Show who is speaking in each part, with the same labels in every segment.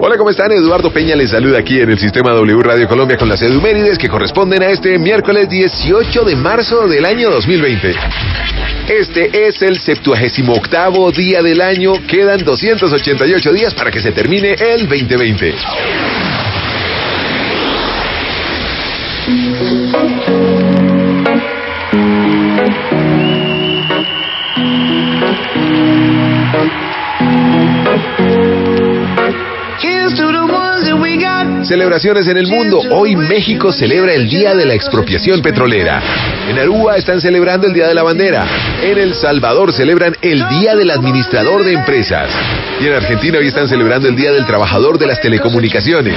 Speaker 1: Hola, ¿cómo están? Eduardo Peña les saluda aquí en el Sistema W Radio Colombia con las edumérides que corresponden a este miércoles 18 de marzo del año 2020. Este es el 78º día del año. Quedan 288 días para que se termine el 2020. Celebraciones en el mundo. Hoy México celebra el Día de la Expropiación Petrolera. En Aruba están celebrando el Día de la Bandera. En El Salvador celebran el Día del Administrador de Empresas. Y en Argentina hoy están celebrando el Día del Trabajador de las Telecomunicaciones.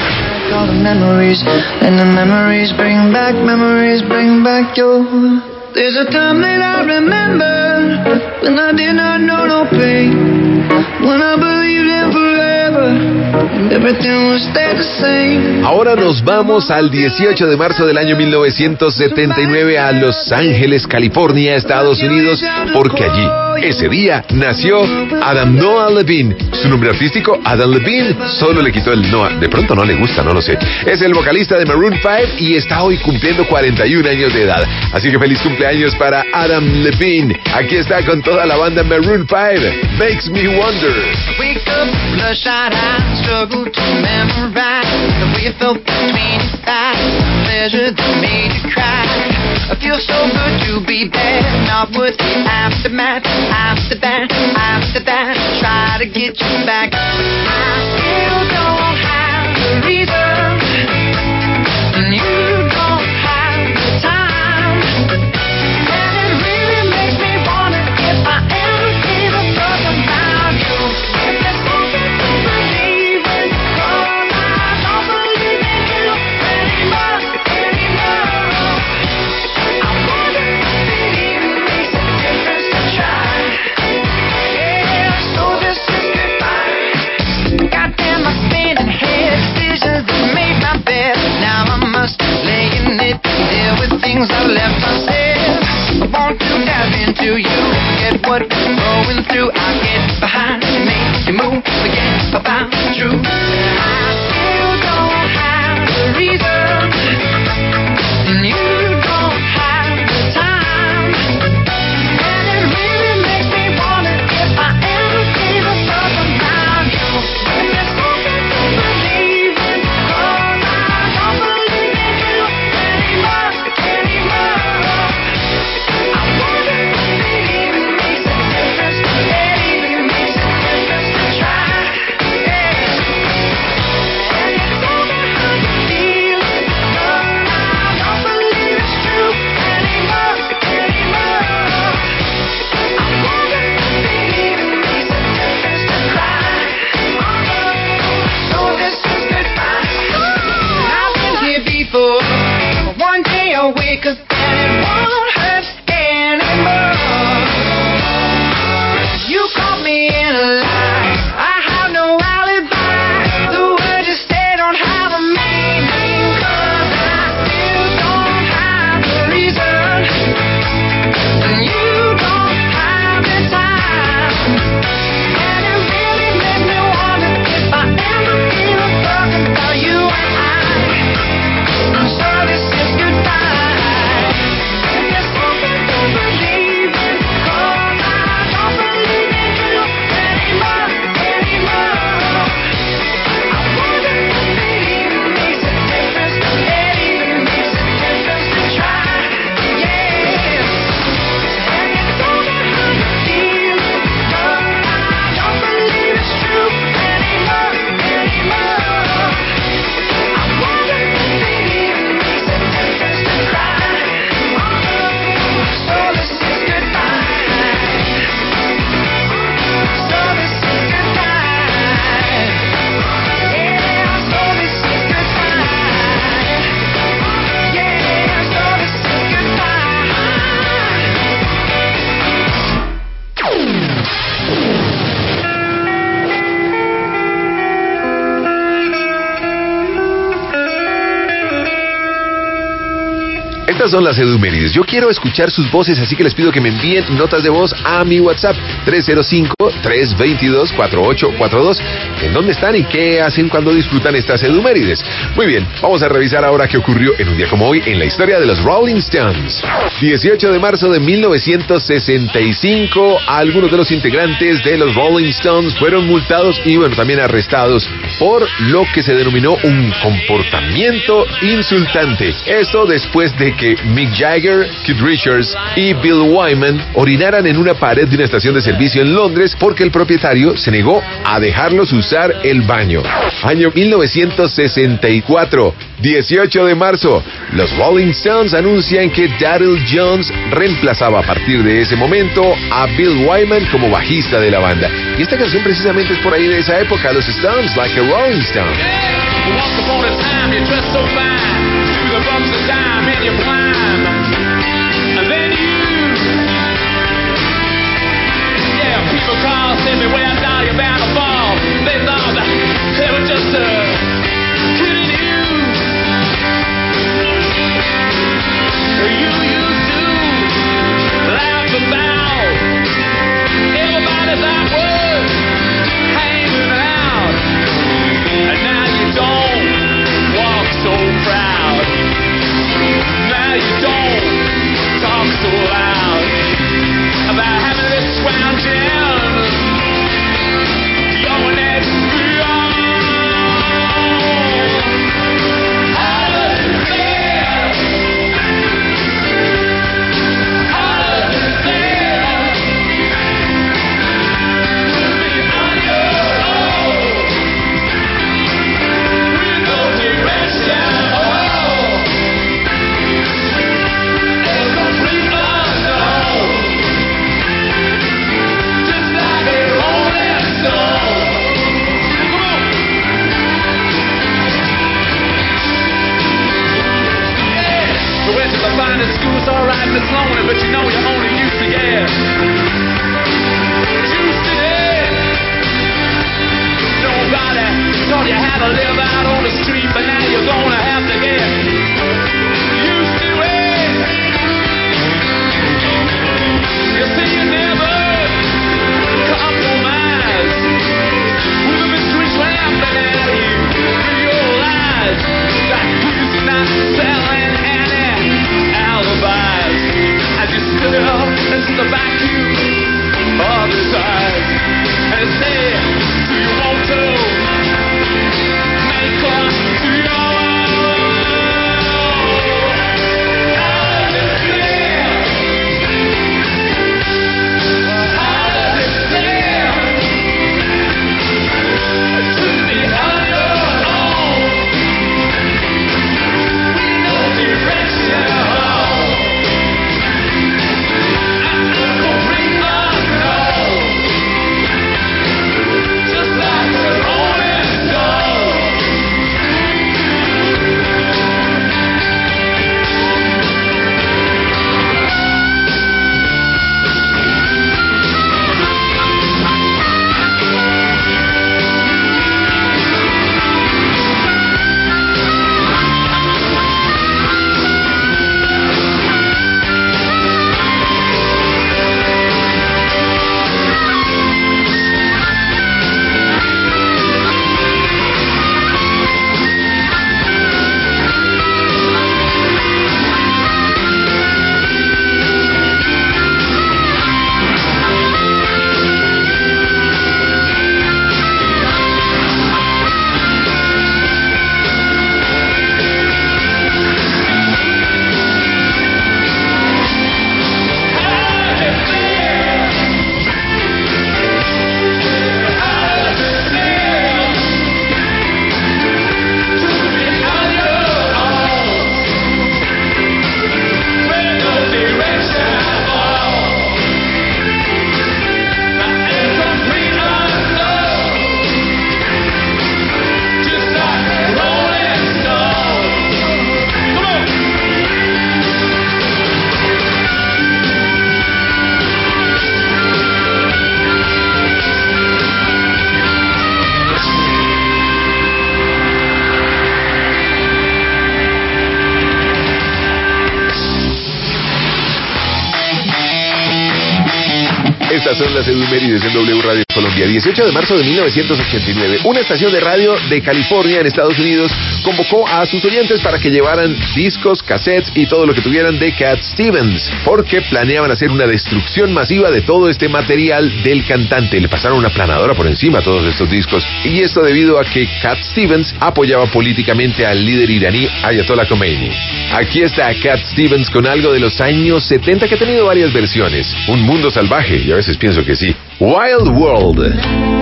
Speaker 1: Ahora nos vamos al 18 de marzo del año 1979 a Los Ángeles, California, Estados Unidos, porque allí, ese día, nació Adam Noah Levine. Su nombre artístico, Adam Levine, solo le quitó el Noah. De pronto no le gusta, no lo sé. Es el vocalista de Maroon 5 y está hoy cumpliendo 41 años de edad. Así que feliz cumpleaños para Adam Levine. Aquí está con toda la banda Maroon 5. Makes Me Wonder.
Speaker 2: Wake up, bloodshot eyes, struggle to memorize the way you felt between your thighs, pleasure that made you cry. I feel so good to be bad, not worth the aftermath. After that, try to get you back. I still don't have the reason, and you don't have the time, and it really makes me wonder if I ever give a fuck about you. If there's something to believe in, cause I don't believe in you anymore. I wonder if it even makes a difference to try. Yeah, so this is goodbye. Goddamn, I'm spinning head.
Speaker 1: Estas son las edumérides. Yo quiero escuchar sus voces, así que les pido que me envíen notas de voz a mi WhatsApp 305-322-4842. ¿En dónde están y qué hacen cuando disfrutan estas edumérides? Muy bien, vamos a revisar ahora qué ocurrió en un día como hoy en la historia de los Rolling Stones. 18 de marzo de 1965, algunos de los integrantes de los Rolling Stones fueron multados y también arrestados por lo que se denominó un comportamiento insultante. Esto después de que Mick Jagger, Keith Richards y Bill Wyman orinaran en una pared de una estación de servicio en Londres porque el propietario se negó a dejarlos usar el baño. Año 1964, 18 de marzo, los Rolling Stones anuncian que Daryl Jones reemplazaba a partir de ese momento a Bill Wyman como bajista de la banda. Y esta canción precisamente es por ahí de esa época, los Stones, Like a Rolling Stone.
Speaker 2: People call, send me way I thought you're bound to fall. They thought that they were just kidding you. You used to laugh about everybody that was hanging out, and now you don't walk so proud. Now
Speaker 1: son las efemérides en W Radio Colombia. 18 de marzo de 1989, una estación de radio de California en Estados Unidos convocó a sus oyentes para que llevaran discos, cassettes y todo lo que tuvieran de Cat Stevens, porque planeaban hacer una destrucción masiva de todo este material del cantante. Le pasaron una planadora por encima a todos estos discos, y esto debido a que Cat Stevens apoyaba políticamente al líder iraní Ayatollah Khomeini. Aquí está Cat Stevens con algo de los años 70 que ha tenido varias versiones. Un mundo salvaje, y a veces pienso que sí. Wild World.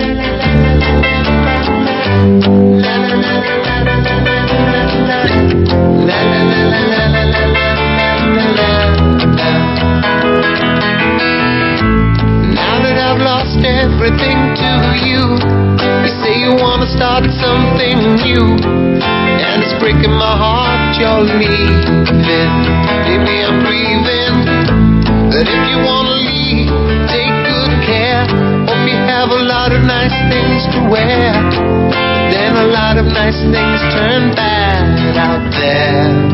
Speaker 2: Everything to you. You say you wanna start something new, and it's breaking my heart you're leaving. Baby, I'm grieving, but if you wanna leave, take good care. Hope you have a lot of nice things to wear, but then a lot of nice things turn bad out there.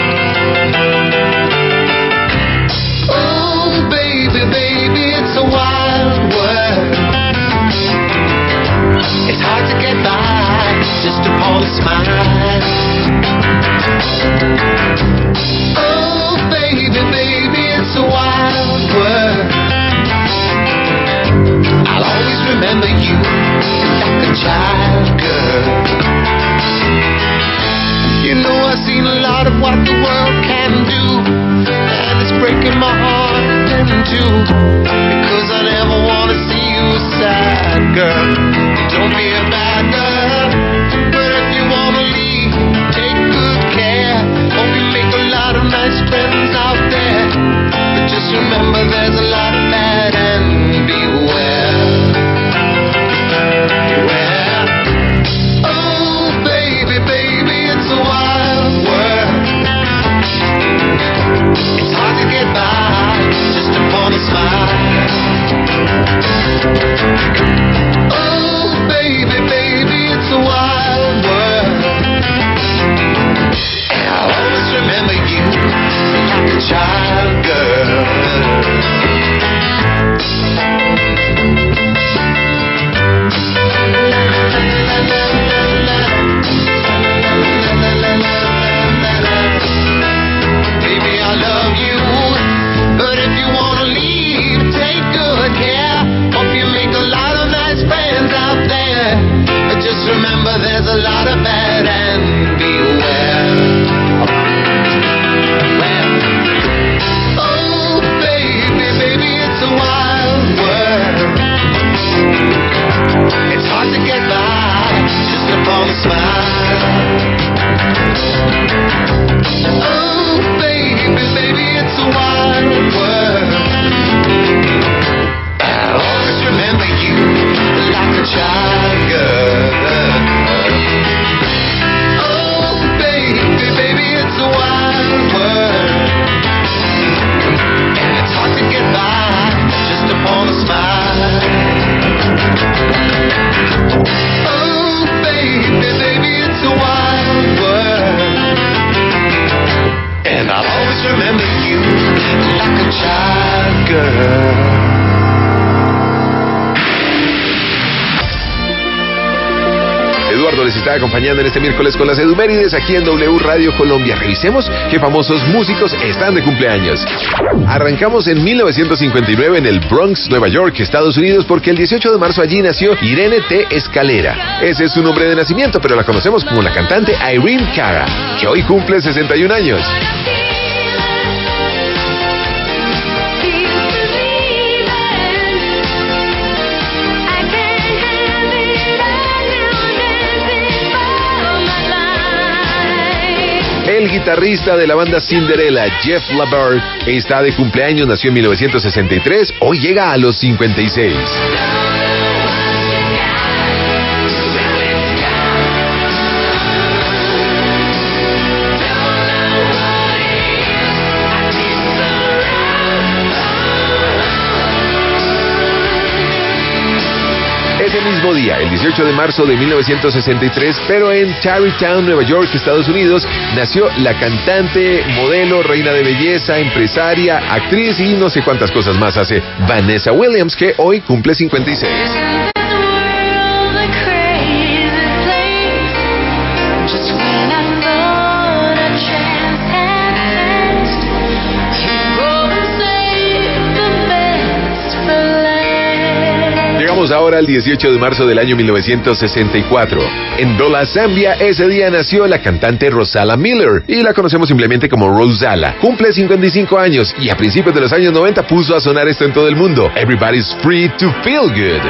Speaker 2: Oh, baby, baby, it's a wild world. It's hard to get by just upon a smile. Oh, baby, baby, it's a wild world. I'll always remember you like a child, girl. You know I've seen a lot of what the world can do, and it's breaking my heart in two, because I never want to see you sad, girl. Don't be a bad girl, but if you want to leave, take good care. Hope you make a lot of nice friends out there, but just remember there's a lot of bad, and beware. Beware. Oh, baby, baby, it's a wild world. It's hard to get by just upon a smile. Oh, baby, baby, it's a wild world. And I'll always remember you like a child, girl. Baby, I love you, but if you wanna leave, take good care. Hope you make a lot of nice friends out there, but just remember there's a lot of bad, and beware. Well, oh, baby, baby, it's a wild world. It's hard to get by just upon a smile. Oh, baby, baby, it's a wild world. I'll always remember you like a child, girl. Oh, baby, baby, it's a wild world, and it's hard to get by just upon a smile. Oh, baby, baby, it's a wild world, and I'll always remember you like a child, girl.
Speaker 1: Eduardo les está acompañando en este miércoles con las efemérides aquí en W Radio Colombia. Revisemos qué famosos músicos están de cumpleaños. Arrancamos en 1959 en el Bronx, Nueva York, Estados Unidos, porque el 18 de marzo allí nació Irene T. Escalera. Ese es su nombre de nacimiento, pero la conocemos como la cantante Irene Cara, que hoy cumple 61 años. El guitarrista de la banda Cinderella, Jeff LaBerge, está de cumpleaños, nació en 1963, hoy llega a los 56. Ese mismo día, el 18 de marzo de 1963, pero en Tarrytown, Nueva York, Estados Unidos, nació la cantante, modelo, reina de belleza, empresaria, actriz y no sé cuántas cosas más hace, Vanessa Williams, que hoy cumple 56. Ahora el 18 de marzo del año 1964. En Ndola, Zambia, ese día nació la cantante Rosala Miller y la conocemos simplemente como Rosala. Cumple 55 años y a principios de los años 90 puso a sonar esto en todo el mundo. Everybody's free to feel good.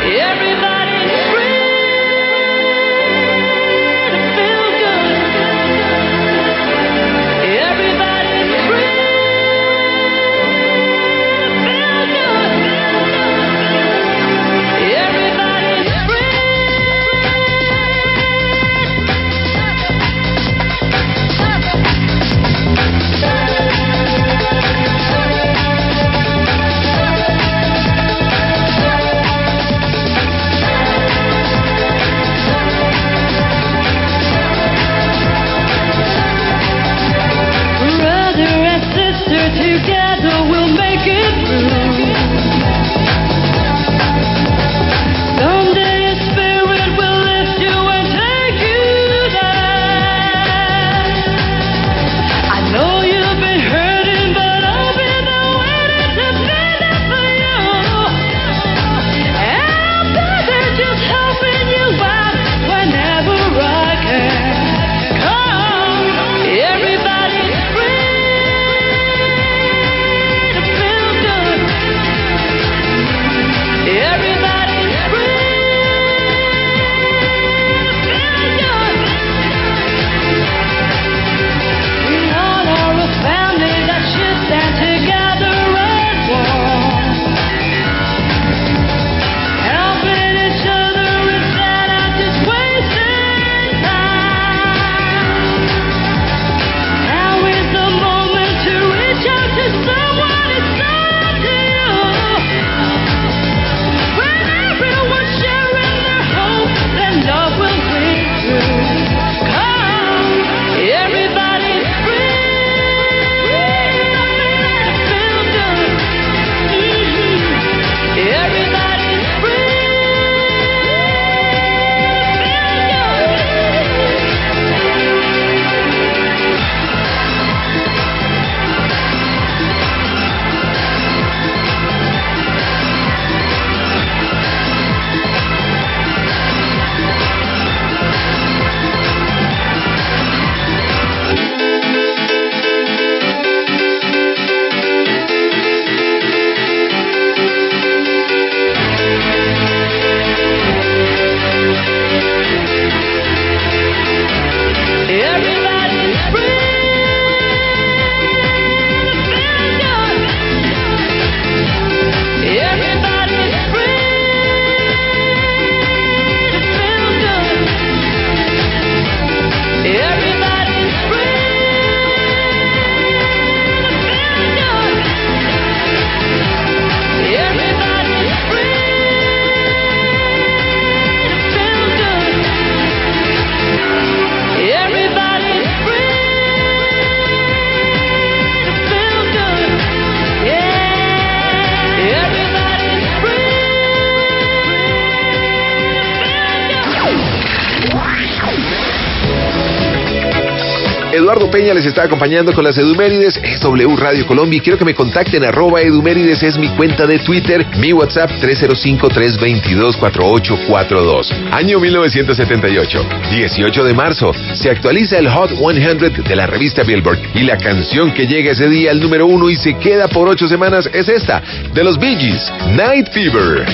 Speaker 1: Eduardo Peña les está acompañando con las Edumérides. Es W Radio Colombia y quiero que me contacten. @Edumérides es mi cuenta de Twitter. Mi WhatsApp 305-322-4842. Año 1978, 18 de marzo. Se actualiza el Hot 100 de la revista Billboard y la canción que llega ese día al número 1 y se queda por 8 semanas es esta, de los Bee Gees, Night Fever.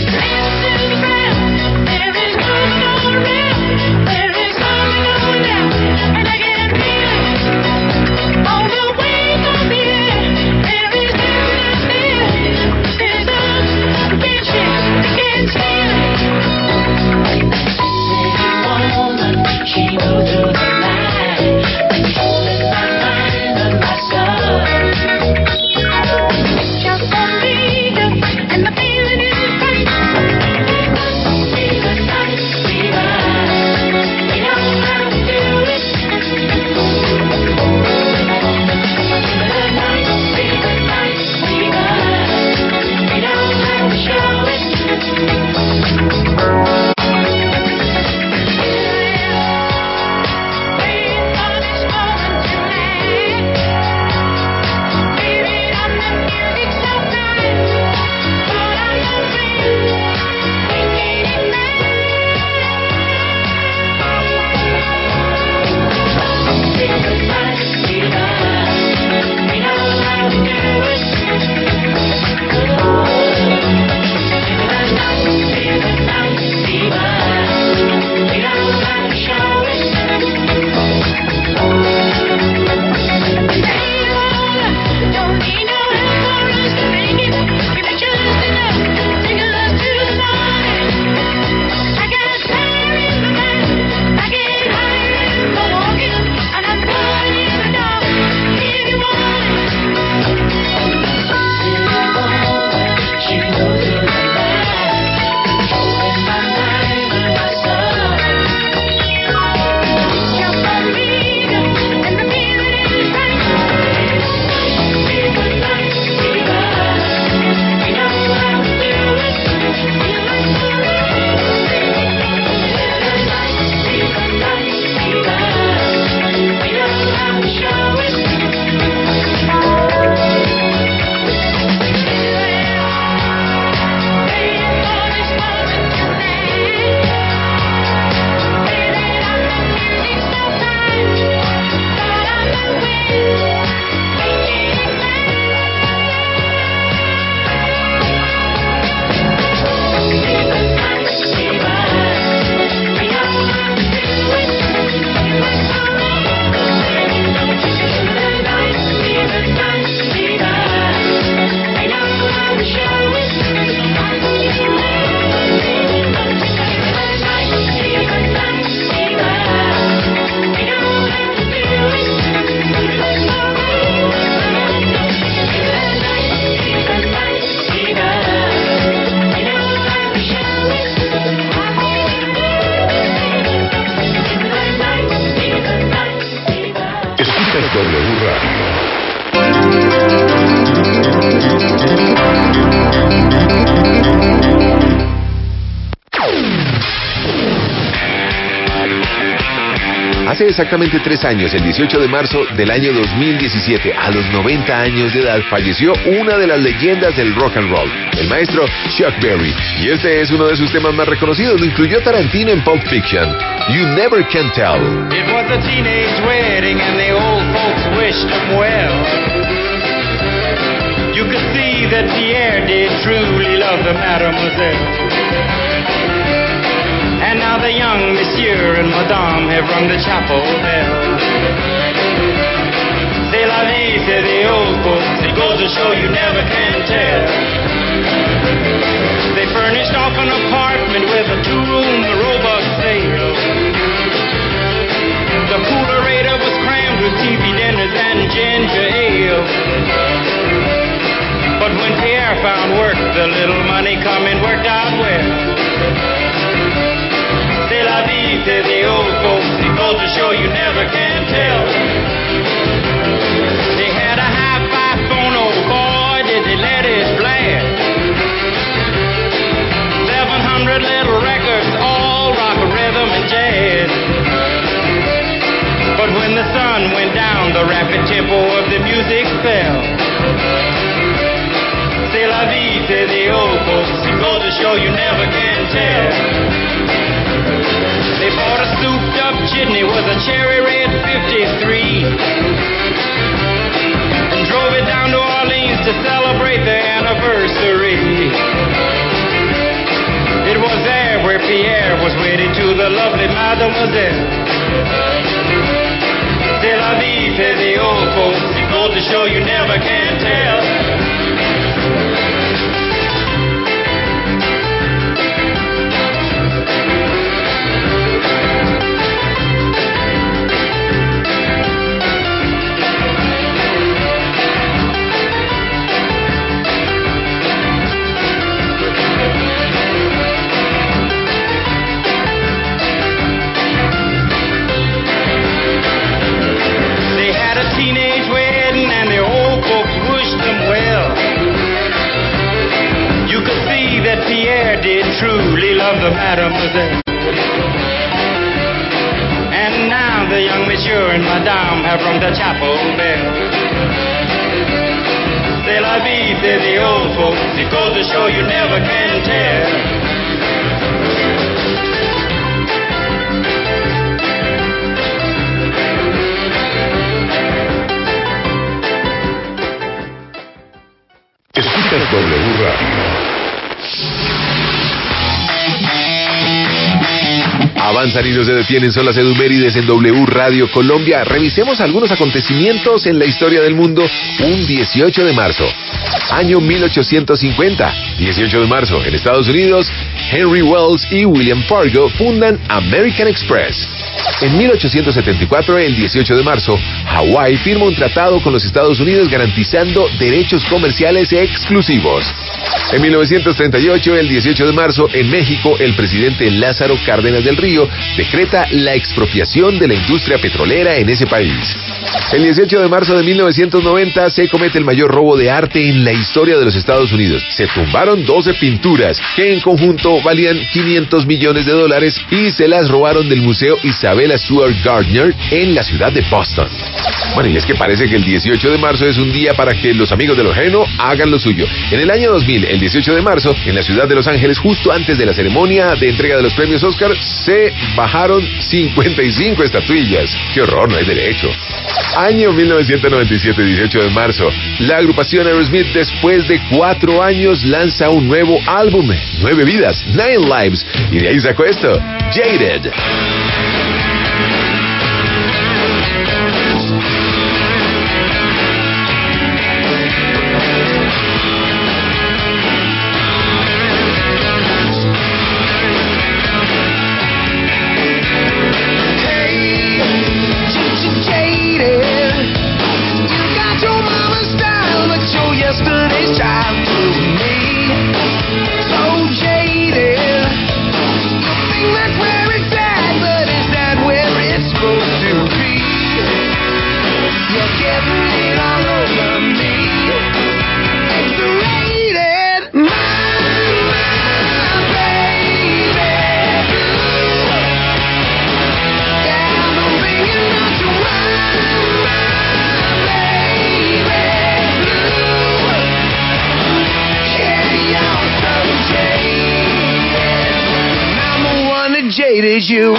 Speaker 3: Escuchas W Radio.
Speaker 1: Hace exactamente 3 años, el 18 de marzo del año 2017, a los 90 años de edad, falleció una de las leyendas del rock and roll, el maestro Chuck Berry. Y este es uno de sus temas más reconocidos, lo incluyó Tarantino en Pulp Fiction, You Never Can Tell.
Speaker 4: It was a teenage wedding and the old folks wished him well. You could see that Pierre did truly love the mademoiselle. And now the young monsieur and madame have rung the chapel bell. C'est la vie, say the old folks, it goes to show you never can tell. They furnished off an apartment with a 2-room robot sale. The coolerator was crammed with TV dinners and ginger ale. But when Pierre found work, the little money coming worked out well. C'est la vie, say the old folks, it goes to show you never can tell. They had a hi-fi phone, oh boy, did they let it blast. 700 little records, all rock, rhythm, and jazz. But when the sun went down, the rapid tempo of the music fell. C'est la vie, say the old folks, it goes to show you never can tell. They bought a souped-up jitney with a cherry red 53 and drove it down to Orleans to celebrate their anniversary. It was there where Pierre was wedded to the lovely mademoiselle. C'est la vie, say the old folks, it goes to show you never can tell. Teenage wedding and the old folks wished them well. You could see that Pierre did truly love the mademoiselle. And now the young monsieur and madame have rung the chapel bell. C'est la vie, say the old folks, it goes to show you never can tell.
Speaker 3: Escuchas W Radio.
Speaker 1: Avanzan y no se detienen, son las edumérides en W Radio Colombia. Revisemos algunos acontecimientos en la historia del mundo. Un 18 de marzo, año 1850. 18 de marzo, en Estados Unidos, Henry Wells y William Fargo fundan American Express. En 1874, el 18 de marzo, Hawái firma un tratado con los Estados Unidos garantizando derechos comerciales exclusivos. En 1938, el 18 de marzo, en México, el presidente Lázaro Cárdenas del Río decreta la expropiación de la industria petrolera en ese país. El 18 de marzo de 1990 se comete el mayor robo de arte en la historia de los Estados Unidos. Se tumbaron 12 pinturas que en conjunto valían $500 millones y se las robaron del Museo Isabella Stewart Gardner en la ciudad de Boston. Bueno, y es que parece que el 18 de marzo es un día para que los amigos de lo ajeno hagan lo suyo. En el año 2000, el 18 de marzo, en la ciudad de Los Ángeles, justo antes de la ceremonia de entrega de los premios Oscar, se bajaron 55 estatuillas. ¡Qué horror! No hay derecho. Año 1997, 18 de marzo. La agrupación Aerosmith, después de 4 años, lanza un nuevo álbum, 9 vidas, 9 lives, y de ahí sacó esto, Jaded.
Speaker 2: Yesterday's child to me, so jaded. jaded you.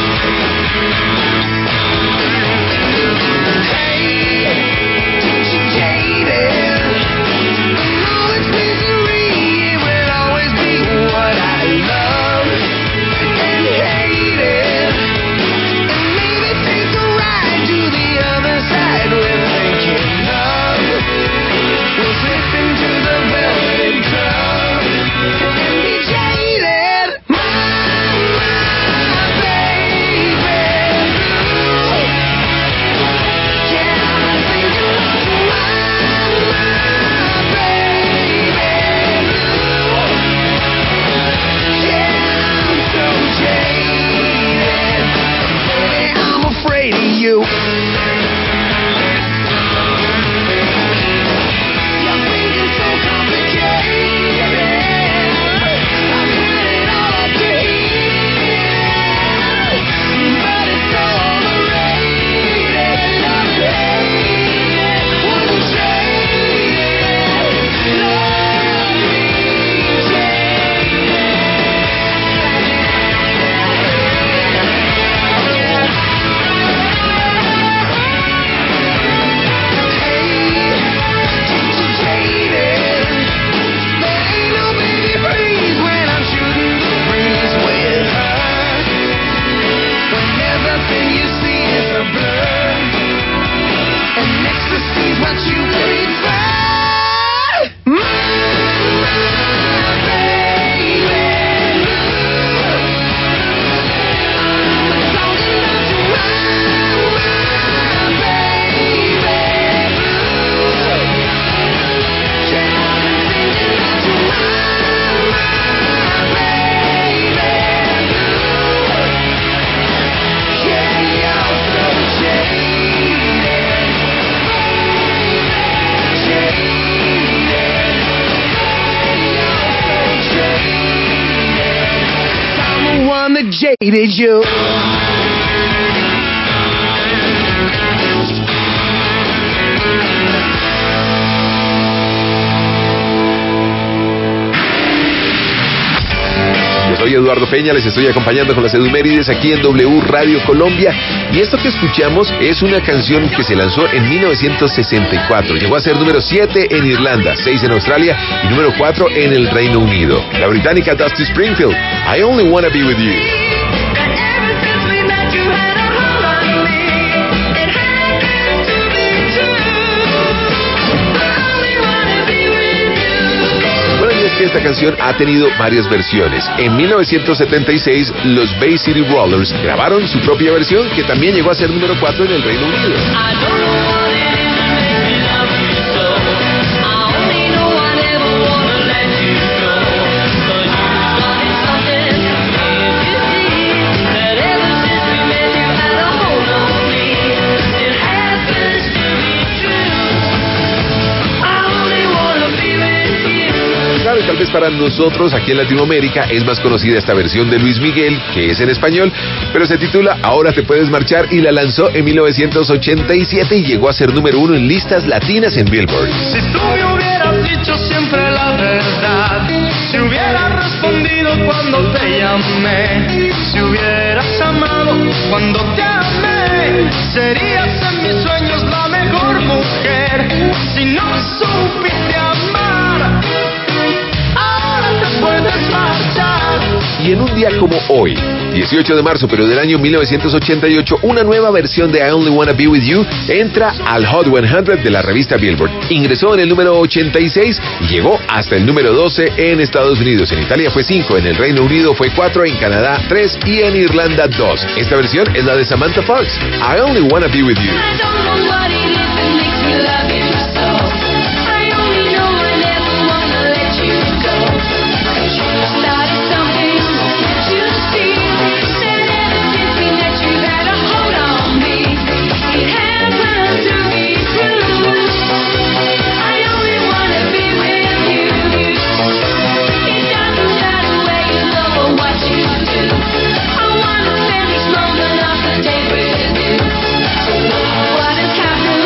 Speaker 2: Jaded you.
Speaker 1: Yo soy Eduardo Peña, les estoy acompañando con las Edumérides aquí en W Radio Colombia. Y esto que escuchamos es una canción que se lanzó en 1964. Llegó a ser número 7 en Irlanda, 6 en Australia y número 4 en el Reino Unido. La británica Dusty Springfield, I Only Wanna Be With You. Que esta canción ha tenido varias versiones. En 1976, los Bay City Rollers grabaron su propia versión que también llegó a ser número 4 en el Reino Unido. Claro, y tal vez para nosotros aquí en Latinoamérica es más conocida esta versión de Luis Miguel, que es en español, pero se titula Ahora te puedes marchar y la lanzó en 1987 y llegó a ser número 1 en listas latinas en Billboard.
Speaker 4: Si tú me hubieras dicho siempre la verdad, si hubieras respondido cuando te llamé, si hubieras amado cuando te amé, serías en mis sueños la mejor mujer. Si no supiste amar, puedes marchar.
Speaker 1: Y en un día como hoy, 18 de marzo, pero del año 1988, una nueva versión de I Only Wanna Be With You entra al Hot 100 de la revista Billboard. Ingresó en el número 86 y llegó hasta el número 12 en Estados Unidos. En Italia fue 5, en el Reino Unido fue 4, en Canadá 3 y en Irlanda 2. Esta versión es la de Samantha Fox, I Only Wanna Be With You.
Speaker 2: What has happened?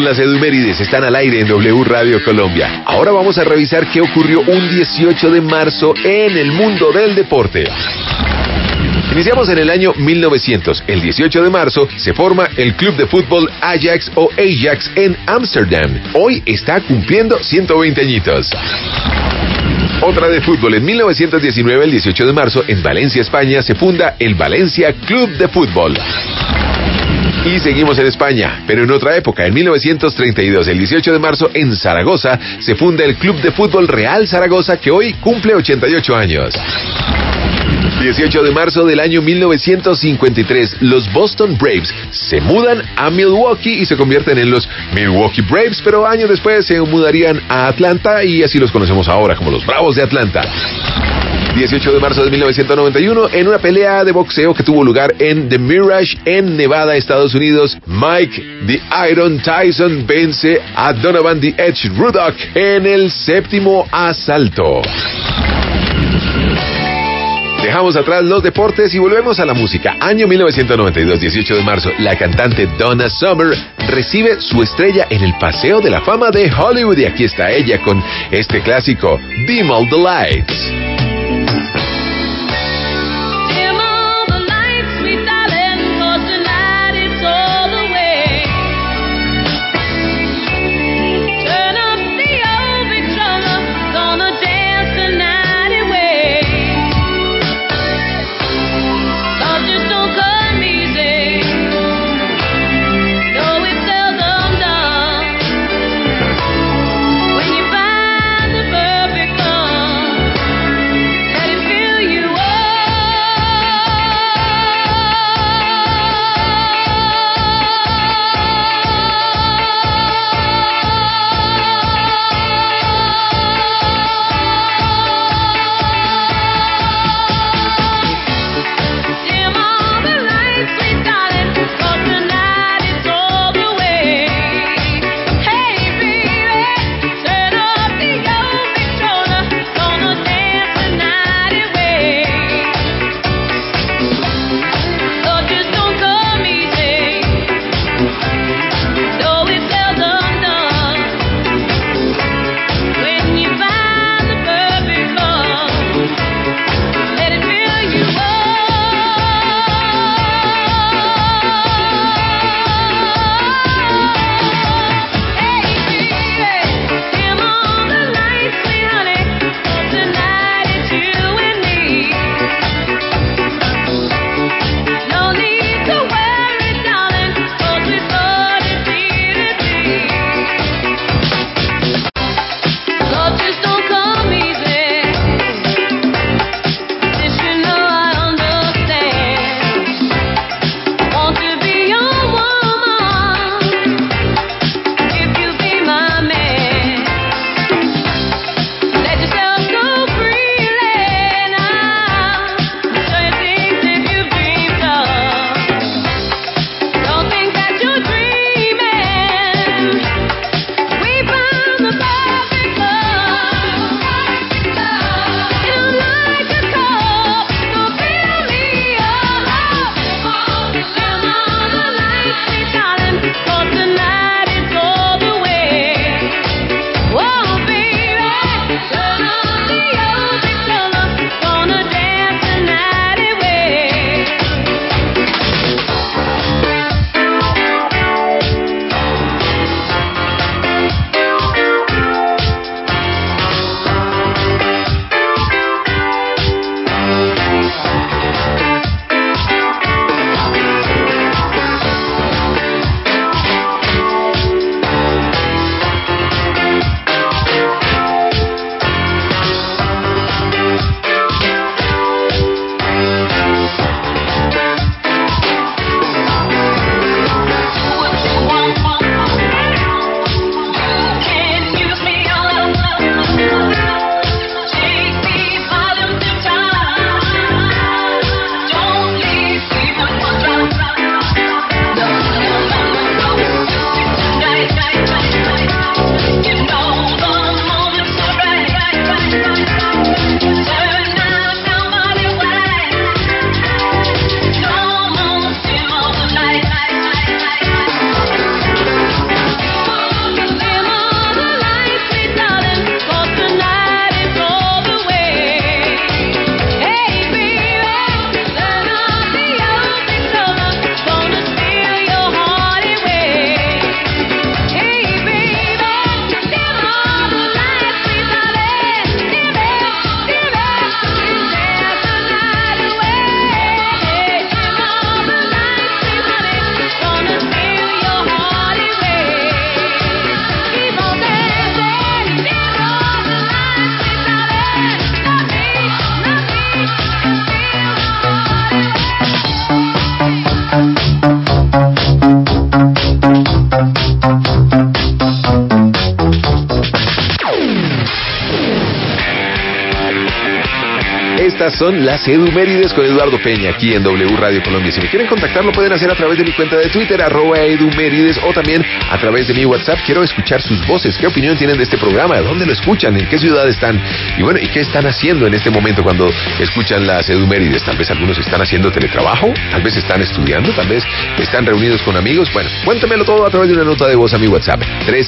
Speaker 1: las Edumérides, están al aire en W Radio Colombia. Ahora vamos a revisar qué ocurrió un 18 de marzo en el mundo del deporte. Iniciamos en el año 1900. El 18 de marzo se forma el club de fútbol Ajax o Ajax en Ámsterdam. Hoy está cumpliendo 120 añitos. Otra de fútbol. En 1919, el 18 de marzo, en Valencia, España, se funda el Valencia Club de Fútbol. Y seguimos en España, pero en otra época. En 1932, el 18 de marzo, en Zaragoza, se funda el Club de Fútbol Real Zaragoza, que hoy cumple 88 años. 18 de marzo del año 1953, los Boston Braves se mudan a Milwaukee y se convierten en los Milwaukee Braves, pero años después se mudarían a Atlanta y así los conocemos ahora como los Bravos de Atlanta. 18 de marzo de 1991, en una pelea de boxeo que tuvo lugar en The Mirage en Nevada, Estados Unidos, Mike The Iron Tyson vence a Donovan The Edge Ruddock en el 7º asalto. Dejamos atrás los deportes y volvemos a la música. Año 1992, 18 de marzo, la cantante Donna Summer recibe su estrella en el Paseo de la Fama de Hollywood y aquí está ella con este clásico, Dim All the Lights. Estas son las Edumérides con Eduardo Peña aquí en W Radio Colombia. Si me quieren contactar lo pueden hacer a través de mi cuenta de Twitter, @Edumérides, o también a través de mi WhatsApp. Quiero escuchar sus voces. ¿Qué opinión tienen de este programa? ¿Dónde lo escuchan? ¿En qué ciudad están? Y bueno, ¿y qué están haciendo en este momento cuando escuchan las Edumérides? Tal vez algunos están haciendo teletrabajo, tal vez están estudiando, tal vez están reunidos con amigos. Bueno, cuéntemelo todo a través de una nota de voz a mi WhatsApp,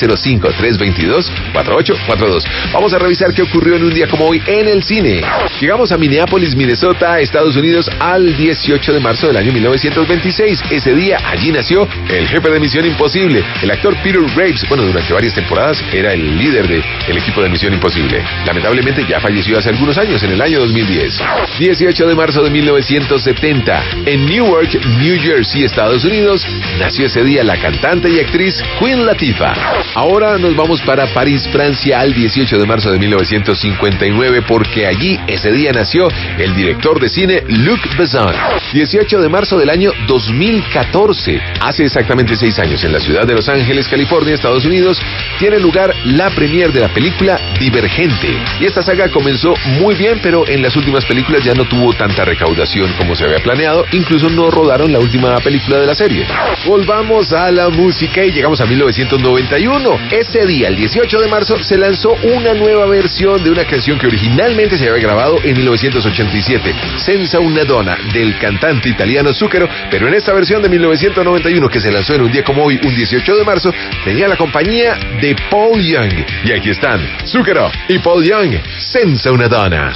Speaker 1: 305-322-4842. Vamos a revisar qué ocurrió en un día como hoy en el cine. Llegamos a Minneapolis, Minnesota, Estados Unidos, al 18 de marzo del año 1926. Ese día, allí nació el jefe de Misión Imposible, el actor Peter Graves. Bueno, durante varias temporadas era el líder del equipo de Misión Imposible. Lamentablemente ya falleció hace algunos años, en el año 2010. 18 de marzo de 1970, en Newark, New Jersey, Estados Unidos, nació ese día la cantante y actriz Queen Latifah. Ahora nos vamos para París, Francia, al 18 de marzo de 1959, porque allí ese día nació el director de cine Luc Besson. 18 de marzo del año 2014, hace exactamente 6 años, en la ciudad de Los Ángeles, California, Estados Unidos, tiene lugar la premiere de la película Divergente. Y esta saga comenzó muy bien, pero en las últimas películas ya no tuvo tanta recaudación como se había planeado. Incluso no rodaron la última película de la serie. Volvamos a la música y llegamos a 1991. Ese día, el 18 de marzo, se lanzó una nueva versión de una canción que originalmente se había grabado en 1987, Senza una donna, del cantante italiano Zucchero, pero en esta versión de 1991, que se lanzó en un día como hoy, un 18 de marzo, tenía la compañía de Paul Young. Y aquí están, Zucchero y Paul Young, Senza una donna.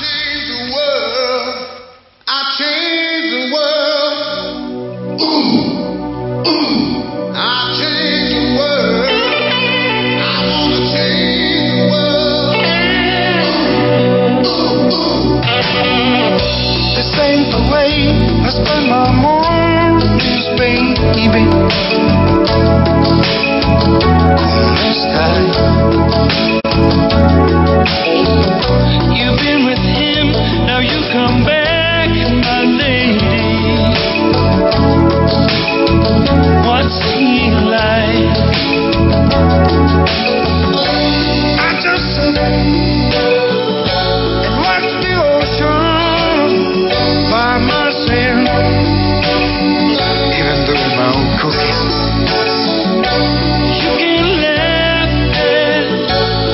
Speaker 4: I spend my mornings, baby, this time. You've been with him, now you come back, my lady. What's he like? I just sit and watch the ocean by myself, even doing my own cooking. You can laugh at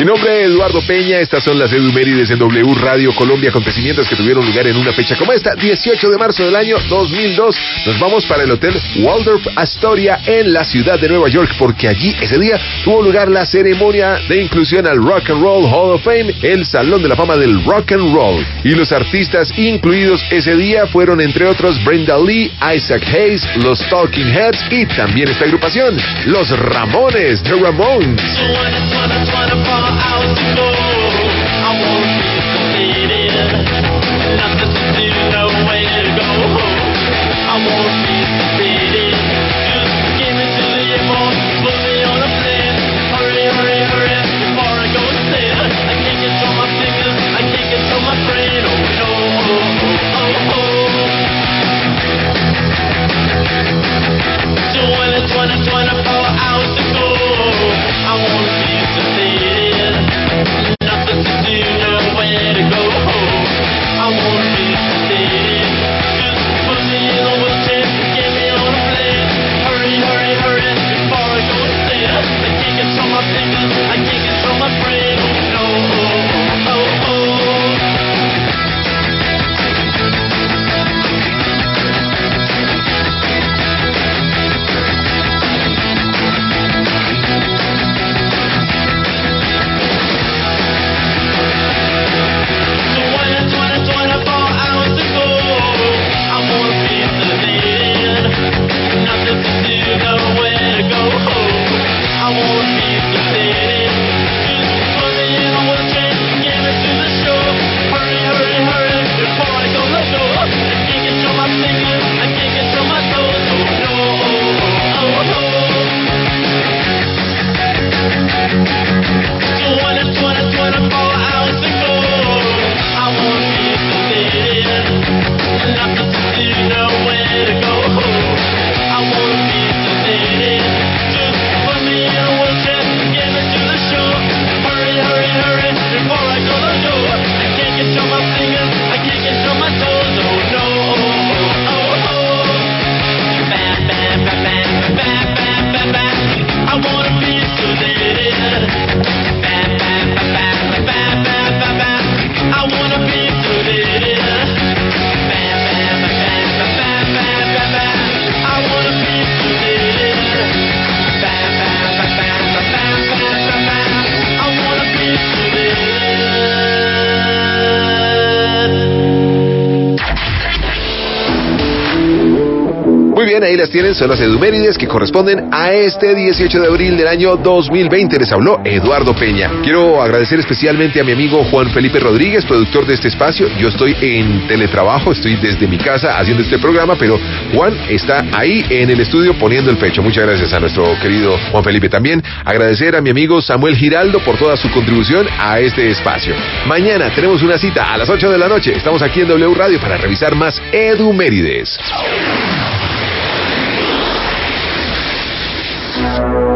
Speaker 1: Mi nombre es Eduardo Peña, estas son las Edumérides en W Radio Colombia, acontecimientos que tuvieron lugar en una fecha como esta, 18 de marzo del año 2002. Nos vamos para el Hotel Waldorf Astoria en la ciudad de Nueva York, porque allí ese día tuvo lugar la ceremonia de inclusión al Rock and Roll Hall of Fame, el Salón de la Fama del Rock and Roll. Y los artistas incluidos ese día fueron, entre otros, Brenda Lee, Isaac Hayes, los Talking Heads y también esta agrupación, los Ramones, The Ramones. Ahí las tienen, son las Edumérides que corresponden a este 18 de abril del año 2020. Les habló Eduardo Peña. Quiero agradecer especialmente a mi amigo Juan Felipe Rodríguez, productor de este espacio. Yo estoy en teletrabajo, estoy desde mi casa haciendo este programa, pero Juan está ahí en el estudio poniendo el pecho. Muchas gracias a nuestro querido Juan Felipe. También agradecer a mi amigo Samuel Giraldo por toda su contribución a este espacio. Mañana tenemos una cita a las 8 de la noche. Estamos aquí en W Radio para revisar más Edumérides.